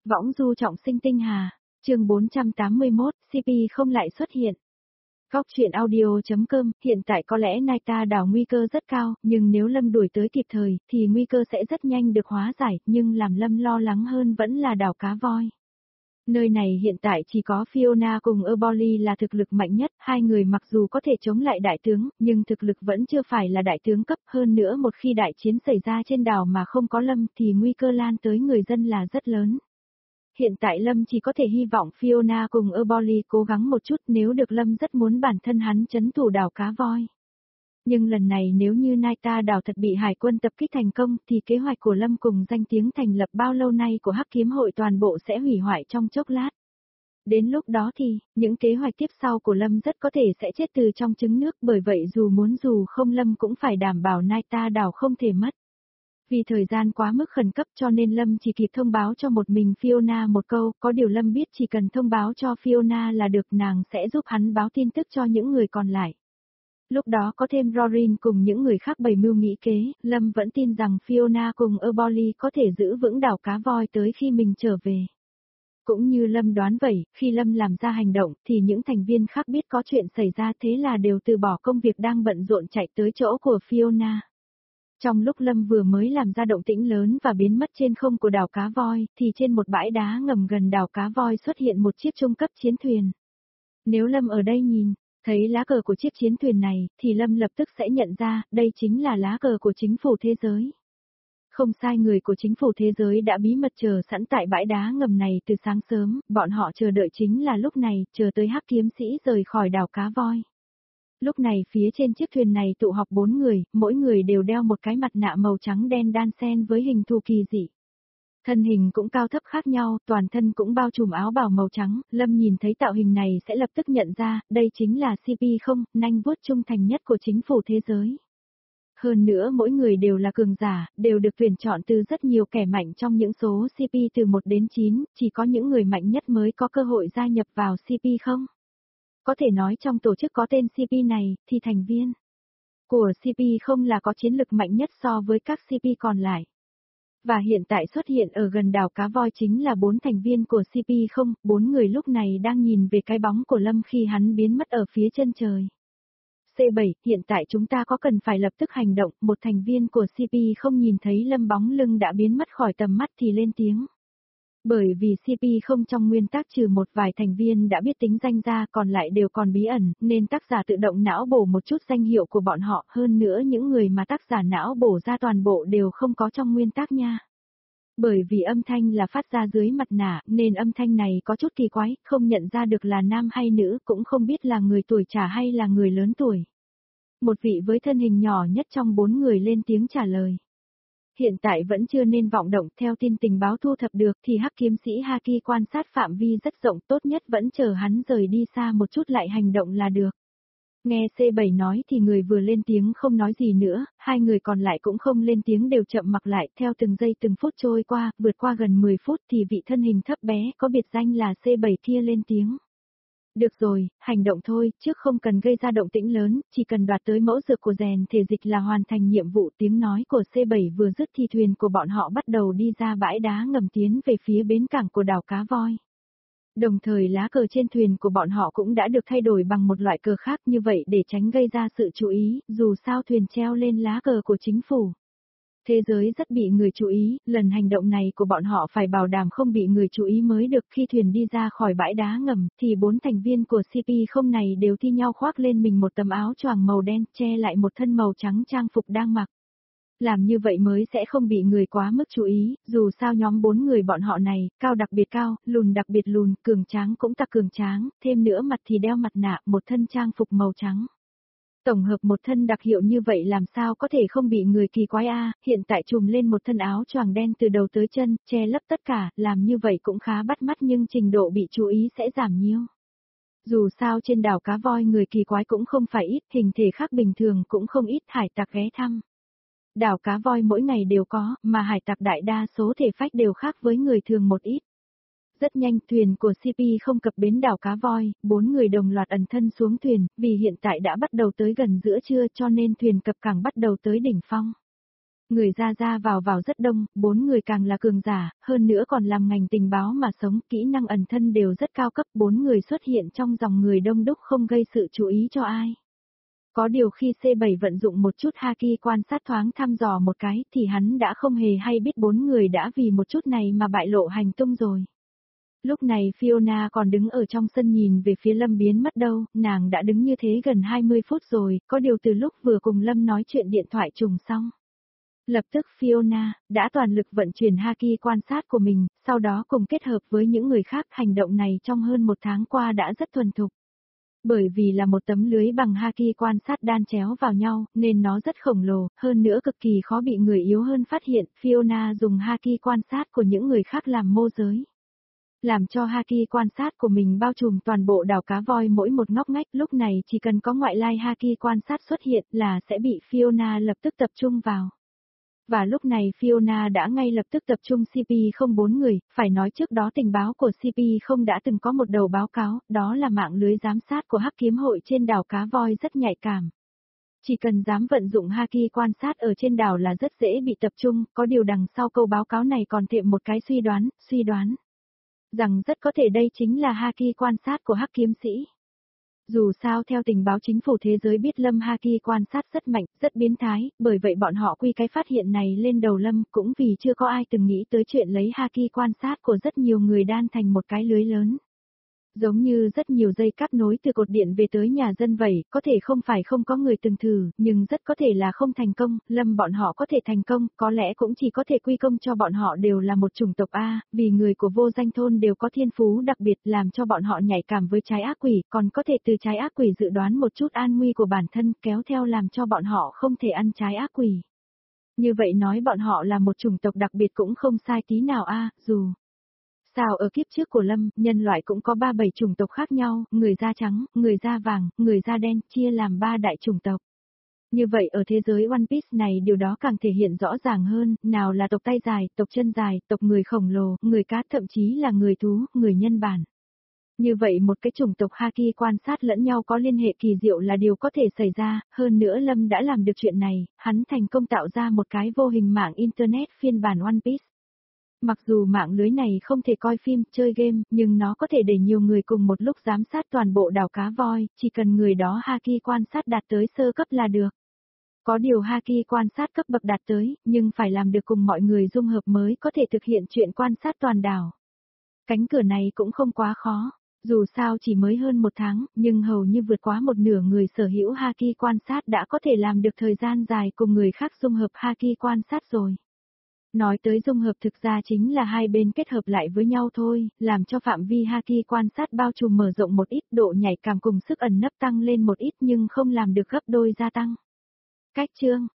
Võng du trọng sinh tinh hà, chương 481, CP không lại xuất hiện. Góc truyện audio.com, hiện tại có lẽ Naita đảo nguy cơ rất cao, nhưng nếu Lâm đuổi tới kịp thời, thì nguy cơ sẽ rất nhanh được hóa giải, nhưng làm Lâm lo lắng hơn vẫn là đảo cá voi. Nơi này hiện tại chỉ có Fiona cùng Erboli là thực lực mạnh nhất, hai người mặc dù có thể chống lại đại tướng, nhưng thực lực vẫn chưa phải là đại tướng cấp, hơn nữa một khi đại chiến xảy ra trên đảo mà không có Lâm thì nguy cơ lan tới người dân là rất lớn. Hiện tại Lâm chỉ có thể hy vọng Fiona cùng Erboli cố gắng một chút, nếu được Lâm rất muốn bản thân hắn trấn thủ đảo cá voi. Nhưng lần này nếu như Naita đảo thật bị hải quân tập kích thành công thì kế hoạch của Lâm cùng danh tiếng thành lập bao lâu nay của Hắc Kiếm Hội toàn bộ sẽ hủy hoại trong chốc lát. Đến lúc đó thì, những kế hoạch tiếp sau của Lâm rất có thể sẽ chết từ trong trứng nước, bởi vậy dù muốn dù không Lâm cũng phải đảm bảo Naita đảo không thể mất. Vì thời gian quá mức khẩn cấp cho nên Lâm chỉ kịp thông báo cho một mình Fiona một câu, có điều Lâm biết chỉ cần thông báo cho Fiona là được, nàng sẽ giúp hắn báo tin tức cho những người còn lại. Lúc đó có thêm Rorin cùng những người khác bày mưu nghĩ kế, Lâm vẫn tin rằng Fiona cùng Erboli có thể giữ vững đảo cá voi tới khi mình trở về. Cũng như Lâm đoán vậy, khi Lâm làm ra hành động thì những thành viên khác biết có chuyện xảy ra, thế là đều từ bỏ công việc đang bận rộn chạy tới chỗ của Fiona. Trong lúc Lâm vừa mới làm ra động tĩnh lớn và biến mất trên không của đảo cá voi, thì trên một bãi đá ngầm gần đảo cá voi xuất hiện một chiếc trung cấp chiến thuyền. Nếu Lâm ở đây nhìn, thấy lá cờ của chiếc chiến thuyền này, thì Lâm lập tức sẽ nhận ra, đây chính là lá cờ của chính phủ thế giới. Không sai, người của chính phủ thế giới đã bí mật chờ sẵn tại bãi đá ngầm này từ sáng sớm, bọn họ chờ đợi chính là lúc này, chờ tới Hắc kiếm sĩ rời khỏi đảo cá voi. Lúc này phía trên chiếc thuyền này tụ họp 4 người, mỗi người đều đeo một cái mặt nạ màu trắng đen đan xen với hình thù kỳ dị. Thân hình cũng cao thấp khác nhau, toàn thân cũng bao trùm áo bào màu trắng, Lâm nhìn thấy tạo hình này sẽ lập tức nhận ra, đây chính là CP0, nanh vuốt trung thành nhất của chính phủ thế giới. Hơn nữa mỗi người đều là cường giả, đều được tuyển chọn từ rất nhiều kẻ mạnh trong những số CP từ 1 đến 9, chỉ có những người mạnh nhất mới có cơ hội gia nhập vào CP0. Có thể nói trong tổ chức có tên CP này, thì thành viên của CP0 là có chiến lực mạnh nhất so với các CP còn lại. Và hiện tại xuất hiện ở gần đảo cá voi chính là 4 thành viên của CP0, 4 người lúc này đang nhìn về cái bóng của Lâm khi hắn biến mất ở phía chân trời. C7, hiện tại chúng ta có cần phải lập tức hành động, một thành viên của CP0 nhìn thấy Lâm bóng lưng đã biến mất khỏi tầm mắt thì lên tiếng. Bởi vì CP0 trong nguyên tắc trừ một vài thành viên đã biết tính danh ra, còn lại đều còn bí ẩn, nên tác giả tự động não bổ một chút danh hiệu của bọn họ, hơn nữa những người mà tác giả não bổ ra toàn bộ đều không có trong nguyên tắc nha. Bởi vì âm thanh là phát ra dưới mặt nạ, nên âm thanh này có chút kỳ quái, không nhận ra được là nam hay nữ, cũng không biết là người tuổi trẻ hay là người lớn tuổi. Một vị với thân hình nhỏ nhất trong 4 người lên tiếng trả lời. Hiện tại vẫn chưa nên vọng động, theo tin tình báo thu thập được thì Hắc kiếm sĩ Haki quan sát phạm vi rất rộng, tốt nhất vẫn chờ hắn rời đi xa một chút lại hành động là được. Nghe C7 nói thì người vừa lên tiếng không nói gì nữa, hai người còn lại cũng không lên tiếng, đều chậm mặc lại, theo từng giây từng phút trôi qua, vượt qua gần 10 phút thì vị thân hình thấp bé có biệt danh là C7 kia lên tiếng. Được rồi, hành động thôi, trước không cần gây ra động tĩnh lớn, chỉ cần đoạt tới mẫu dược của rèn thể dịch là hoàn thành nhiệm vụ. Tiếng nói của C7 vừa dứt thì thuyền của bọn họ bắt đầu đi ra bãi đá ngầm tiến về phía bến cảng của đảo cá voi. Đồng thời lá cờ trên thuyền của bọn họ cũng đã được thay đổi bằng một loại cờ khác, như vậy để tránh gây ra sự chú ý, dù sao thuyền treo lên lá cờ của chính phủ thế giới rất bị người chú ý, lần hành động này của bọn họ phải bảo đảm không bị người chú ý mới được. Khi thuyền đi ra khỏi bãi đá ngầm, thì 4 thành viên của CP0 này đều thi nhau khoác lên mình một tấm áo choàng màu đen, che lại một thân màu trắng trang phục đang mặc. Làm như vậy mới sẽ không bị người quá mức chú ý, dù sao nhóm 4 người bọn họ này, cao đặc biệt cao, lùn đặc biệt lùn, cường tráng cũng tặc cường tráng, thêm nữa mặt thì đeo mặt nạ, một thân trang phục màu trắng. Tổng hợp một thân đặc hiệu như vậy làm sao có thể không bị người kỳ quái a, hiện tại trùm lên một thân áo choàng đen từ đầu tới chân, che lấp tất cả, làm như vậy cũng khá bắt mắt nhưng trình độ bị chú ý sẽ giảm nhiều. Dù sao trên đảo cá voi người kỳ quái cũng không phải ít, hình thể khác bình thường cũng không ít, hải tặc ghé thăm. Đảo cá voi mỗi ngày đều có, mà hải tặc đại đa số thể phách đều khác với người thường một ít. Rất nhanh thuyền của CP không cập bến đảo cá voi, 4 người đồng loạt ẩn thân xuống thuyền, vì hiện tại đã bắt đầu tới gần giữa trưa cho nên thuyền cập cảng bắt đầu tới đỉnh phong. Người ra vào rất đông, 4 người càng là cường giả, hơn nữa còn làm ngành tình báo mà sống, kỹ năng ẩn thân đều rất cao cấp, 4 người xuất hiện trong dòng người đông đúc không gây sự chú ý cho ai. Có điều khi C7 vận dụng một chút haki quan sát thoáng thăm dò một cái thì hắn đã không hề hay biết 4 người đã vì một chút này mà bại lộ hành tung rồi. Lúc này Fiona còn đứng ở trong sân nhìn về phía Lâm biến mất đâu, nàng đã đứng như thế gần 20 phút rồi, có điều từ lúc vừa cùng Lâm nói chuyện điện thoại trùng xong. Lập tức Fiona đã toàn lực vận chuyển haki quan sát của mình, sau đó cùng kết hợp với những người khác hành động này trong hơn một tháng qua đã rất thuần thục. Bởi vì là một tấm lưới bằng haki quan sát đan chéo vào nhau, nên nó rất khổng lồ, hơn nữa cực kỳ khó bị người yếu hơn phát hiện, Fiona dùng haki quan sát của những người khác làm môi giới. Làm cho haki quan sát của mình bao trùm toàn bộ đảo cá voi mỗi một ngóc ngách, lúc này chỉ cần có ngoại lai haki quan sát xuất hiện là sẽ bị Fiona lập tức tập trung vào. Và lúc này Fiona đã ngay lập tức tập trung CP04 người, phải nói trước đó tình báo của CP0 đã từng có một đầu báo cáo, đó là mạng lưới giám sát của Hắc Kiếm Hội trên đảo Cá Voi rất nhạy cảm. Chỉ cần dám vận dụng haki quan sát ở trên đảo là rất dễ bị tập trung, có điều đằng sau câu báo cáo này còn thêm một cái suy đoán. Rằng rất có thể đây chính là haki quan sát của Hắc Kiếm Sĩ. Dù sao theo tình báo chính phủ thế giới biết Lâm haki quan sát rất mạnh, rất biến thái, bởi vậy bọn họ quy cái phát hiện này lên đầu Lâm cũng vì chưa có ai từng nghĩ tới chuyện lấy haki quan sát của rất nhiều người đan thành một cái lưới lớn. Giống như rất nhiều dây cáp nối từ cột điện về tới nhà dân vậy, có thể không phải không có người từng thử, nhưng rất có thể là không thành công, Lâm bọn họ có thể thành công, có lẽ cũng chỉ có thể quy công cho bọn họ đều là một chủng tộc A, vì người của vô danh thôn đều có thiên phú đặc biệt làm cho bọn họ nhạy cảm với trái ác quỷ, còn có thể từ trái ác quỷ dự đoán một chút an nguy của bản thân, kéo theo làm cho bọn họ không thể ăn trái ác quỷ. Như vậy nói bọn họ là một chủng tộc đặc biệt cũng không sai tí nào A, dù... Sao ở kiếp trước của Lâm, nhân loại cũng có 3-7 chủng tộc khác nhau, người da trắng, người da vàng, người da đen, chia làm 3 đại chủng tộc. Như vậy ở thế giới One Piece này điều đó càng thể hiện rõ ràng hơn, nào là tộc tay dài, tộc chân dài, tộc người khổng lồ, người cá thậm chí là người thú, người nhân bản. Như vậy một cái chủng tộc haki quan sát lẫn nhau có liên hệ kỳ diệu là điều có thể xảy ra, hơn nữa Lâm đã làm được chuyện này, hắn thành công tạo ra một cái vô hình mạng Internet phiên bản One Piece. Mặc dù mạng lưới này không thể coi phim, chơi game, nhưng nó có thể để nhiều người cùng một lúc giám sát toàn bộ đảo Cá Voi, chỉ cần người đó haki quan sát đạt tới sơ cấp là được. Có điều haki quan sát cấp bậc đạt tới, nhưng phải làm được cùng mọi người dung hợp mới có thể thực hiện chuyện quan sát toàn đảo. Cánh cửa này cũng không quá khó, dù sao chỉ mới hơn một tháng, nhưng hầu như vượt quá một nửa người sở hữu haki quan sát đã có thể làm được thời gian dài cùng người khác dung hợp haki quan sát rồi. Nói tới dung hợp thực ra chính là hai bên kết hợp lại với nhau thôi, làm cho phạm vi haki quan sát bao trùm mở rộng một ít, độ nhạy cảm cùng sức ẩn nấp tăng lên một ít nhưng không làm được gấp đôi gia tăng. Cách chương